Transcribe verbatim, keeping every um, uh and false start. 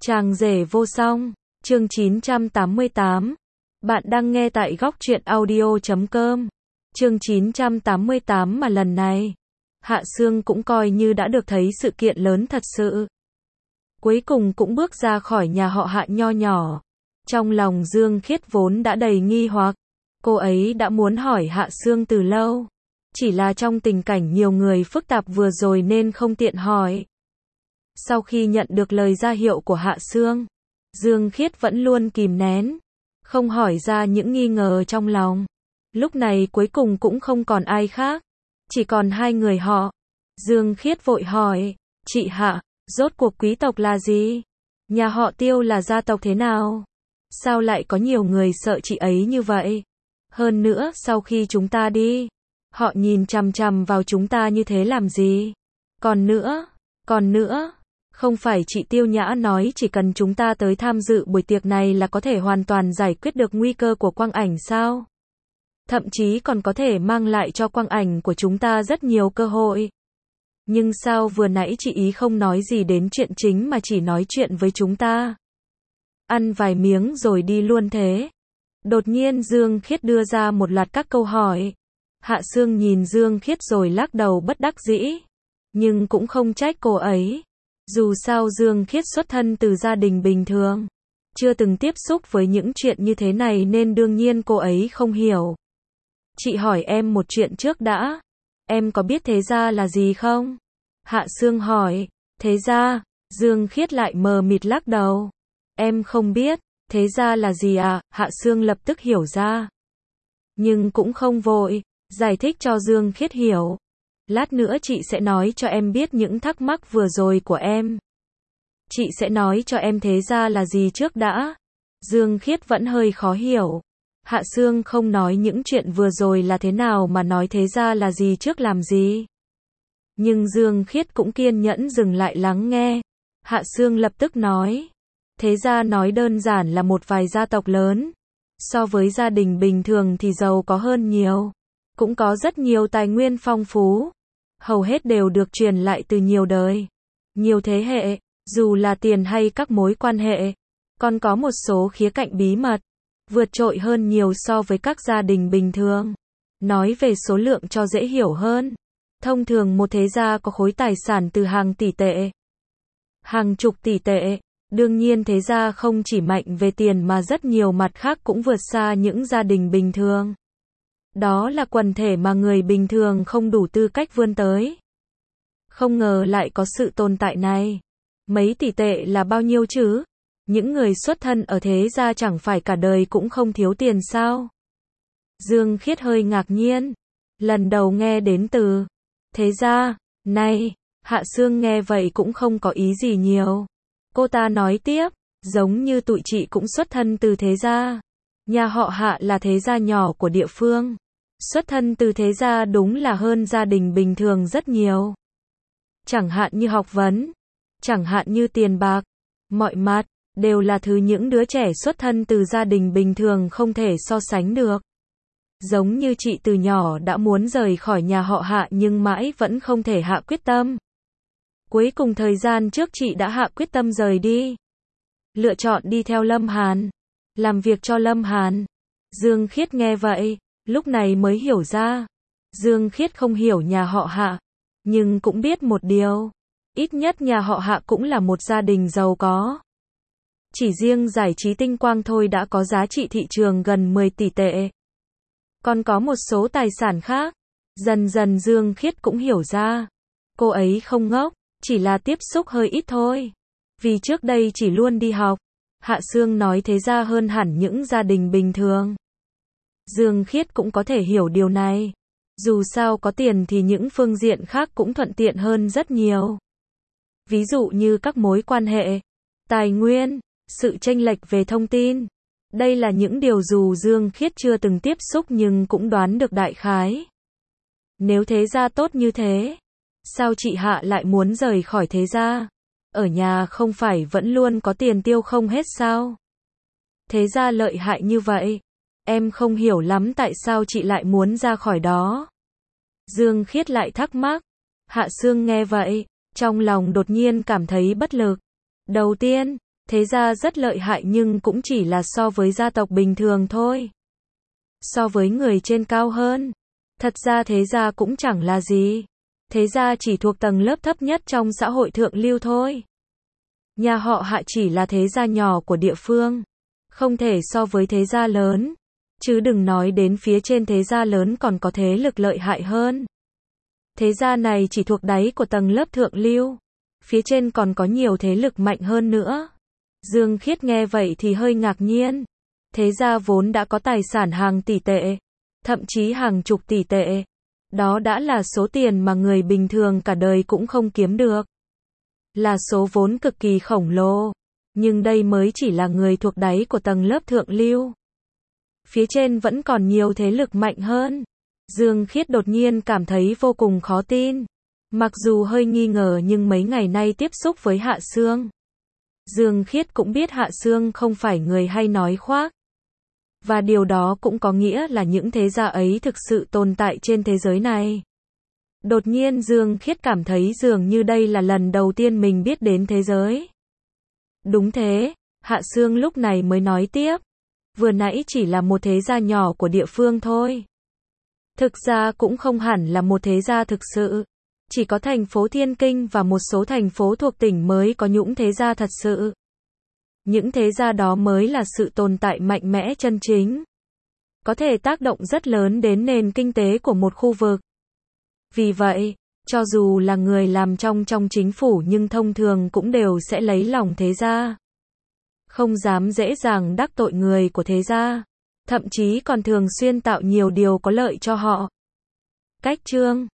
Chàng rể vô song, chương chín trăm tám mươi tám. Bạn đang nghe tại góc truyện audio chấm com. Chương chín trăm tám mươi tám mà lần này, Hạ Sương cũng coi như đã được thấy sự kiện lớn thật sự. Cuối cùng cũng bước ra khỏi nhà họ Hạ nho nhỏ. Trong lòng Dương Khiết vốn đã đầy nghi hoặc. Cô ấy đã muốn hỏi Hạ Sương từ lâu. Chỉ là trong tình cảnh nhiều người phức tạp vừa rồi nên không tiện hỏi. Sau khi nhận được lời ra hiệu của Hạ Sương, Dương Khiết vẫn luôn kìm nén, không hỏi ra những nghi ngờ trong lòng. Lúc này cuối cùng cũng không còn ai khác, chỉ còn hai người họ. Dương Khiết vội hỏi, chị Hạ, rốt cuộc quý tộc là gì? Nhà họ Tiêu là gia tộc thế nào? Sao lại có nhiều người sợ chị ấy như vậy? Hơn nữa, sau khi chúng ta đi, họ nhìn chằm chằm vào chúng ta như thế làm gì? Còn nữa, còn nữa, không phải chị Tiêu Nhã nói chỉ cần chúng ta tới tham dự buổi tiệc này là có thể hoàn toàn giải quyết được nguy cơ của quang ảnh sao? Thậm chí còn có thể mang lại cho quang ảnh của chúng ta rất nhiều cơ hội. Nhưng sao vừa nãy chị ý không nói gì đến chuyện chính mà chỉ nói chuyện với chúng ta? Ăn vài miếng rồi đi luôn thế? Đột nhiên Dương Khiết đưa ra một loạt các câu hỏi. Hạ Sương nhìn Dương Khiết rồi lắc đầu bất đắc dĩ. Nhưng cũng không trách cô ấy. Dù sao Dương Khiết xuất thân từ gia đình bình thường, chưa từng tiếp xúc với những chuyện như thế này nên đương nhiên cô ấy không hiểu. Chị hỏi em một chuyện trước đã. Em có biết thế gia là gì không? Hạ Sương hỏi. Thế gia? Dương Khiết lại mờ mịt lắc đầu. Em không biết. Thế gia là gì à? Hạ Sương lập tức hiểu ra. Nhưng cũng không vội, giải thích cho Dương Khiết hiểu. Lát nữa chị sẽ nói cho em biết những thắc mắc vừa rồi của em. Chị sẽ nói cho em thế gia là gì trước đã. Dương Khiết vẫn hơi khó hiểu. Hạ Sương không nói những chuyện vừa rồi là thế nào mà nói thế gia là gì trước làm gì. Nhưng Dương Khiết cũng kiên nhẫn dừng lại lắng nghe. Hạ Sương lập tức nói. Thế gia nói đơn giản là một vài gia tộc lớn. So với gia đình bình thường thì giàu có hơn nhiều. Cũng có rất nhiều tài nguyên phong phú. Hầu hết đều được truyền lại từ nhiều đời, nhiều thế hệ, dù là tiền hay các mối quan hệ. Còn có một số khía cạnh bí mật, vượt trội hơn nhiều so với các gia đình bình thường. Nói về số lượng cho dễ hiểu hơn. Thông thường một thế gia có khối tài sản từ hàng tỷ tệ, hàng chục tỷ tệ. Đương nhiên thế gia không chỉ mạnh về tiền mà rất nhiều mặt khác cũng vượt xa những gia đình bình thường. Đó là quần thể mà người bình thường không đủ tư cách vươn tới. Không ngờ lại có sự tồn tại này. Mấy tỷ tệ là bao nhiêu chứ? Những người xuất thân ở thế gia chẳng phải cả đời cũng không thiếu tiền sao? Dương Khiết hơi ngạc nhiên. Lần đầu nghe đến từ thế gia này. Hạ Sương nghe vậy cũng không có ý gì nhiều. Cô ta nói tiếp, giống như tụi chị cũng xuất thân từ thế gia. Nhà họ Hạ là thế gia nhỏ của địa phương. Xuất thân từ thế gia đúng là hơn gia đình bình thường rất nhiều. Chẳng hạn như học vấn, chẳng hạn như tiền bạc, mọi mặt, đều là thứ những đứa trẻ xuất thân từ gia đình bình thường không thể so sánh được. Giống như chị từ nhỏ đã muốn rời khỏi nhà họ Hạ nhưng mãi vẫn không thể hạ quyết tâm. Cuối cùng thời gian trước chị đã hạ quyết tâm rời đi. Lựa chọn đi theo Lâm Hàn, làm việc cho Lâm Hàn. Dương Khiết nghe vậy, lúc này mới hiểu ra. Dương Khiết không hiểu nhà họ Hạ, nhưng cũng biết một điều. Ít nhất nhà họ Hạ cũng là một gia đình giàu có. Chỉ riêng giải trí tinh quang thôi đã có giá trị thị trường gần mười tỷ tệ. Còn có một số tài sản khác. Dần dần Dương Khiết cũng hiểu ra. Cô ấy không ngốc, chỉ là tiếp xúc hơi ít thôi. Vì trước đây chỉ luôn đi học. Hạ Sương nói thế ra hơn hẳn những gia đình bình thường. Dương Khiết cũng có thể hiểu điều này. Dù sao có tiền thì những phương diện khác cũng thuận tiện hơn rất nhiều. Ví dụ như các mối quan hệ, tài nguyên, sự chênh lệch về thông tin. Đây là những điều dù Dương Khiết chưa từng tiếp xúc nhưng cũng đoán được đại khái. Nếu thế gia tốt như thế, sao chị Hạ lại muốn rời khỏi thế gia? Ở nhà không phải vẫn luôn có tiền tiêu không hết sao? Thế gia lợi hại như vậy. Em không hiểu lắm tại sao chị lại muốn ra khỏi đó. Dương Khiết lại thắc mắc. Hạ Sương nghe vậy, trong lòng đột nhiên cảm thấy bất lực. Đầu tiên, Thế gia rất lợi hại nhưng cũng chỉ là so với gia tộc bình thường thôi. So với người trên cao hơn. Thật ra thế gia cũng chẳng là gì. Thế gia chỉ thuộc tầng lớp thấp nhất trong xã hội thượng lưu thôi. Nhà họ Hạ chỉ là thế gia nhỏ của địa phương. Không thể so với thế gia lớn. Chứ đừng nói đến phía trên thế gia lớn còn có thế lực lợi hại hơn. Thế gia này chỉ thuộc đáy của tầng lớp thượng lưu. Phía trên còn có nhiều thế lực mạnh hơn nữa. Dương Khiết nghe vậy thì hơi ngạc nhiên. Thế gia vốn đã có tài sản hàng tỷ tệ. Thậm chí hàng chục tỷ tệ. Đó đã là số tiền mà người bình thường cả đời cũng không kiếm được. Là số vốn cực kỳ khổng lồ. Nhưng đây mới chỉ là người thuộc đáy của tầng lớp thượng lưu. Phía trên vẫn còn nhiều thế lực mạnh hơn. Dương Khiết đột nhiên cảm thấy vô cùng khó tin. Mặc dù hơi nghi ngờ nhưng mấy ngày nay tiếp xúc với Hạ Sương. Dương Khiết cũng biết Hạ Sương không phải người hay nói khoác. Và điều đó cũng có nghĩa là những thế gia ấy thực sự tồn tại trên thế giới này. Đột nhiên Dương Khiết cảm thấy dường như đây là lần đầu tiên mình biết đến thế giới. Đúng thế, Hạ Sương lúc này mới nói tiếp. Vừa nãy chỉ là một thế gia nhỏ của địa phương thôi. Thực ra cũng không hẳn là một thế gia thực sự. Chỉ có thành phố Thiên Kinh và một số thành phố thuộc tỉnh mới có những thế gia thật sự. Những thế gia đó mới là sự tồn tại mạnh mẽ chân chính. Có thể tác động rất lớn đến nền kinh tế của một khu vực. Vì vậy, cho dù là người làm trong trong chính phủ nhưng thông thường cũng đều sẽ lấy lòng thế gia. Không dám dễ dàng đắc tội người của thế gia. Thậm chí còn thường xuyên tạo nhiều điều có lợi cho họ. Cách chương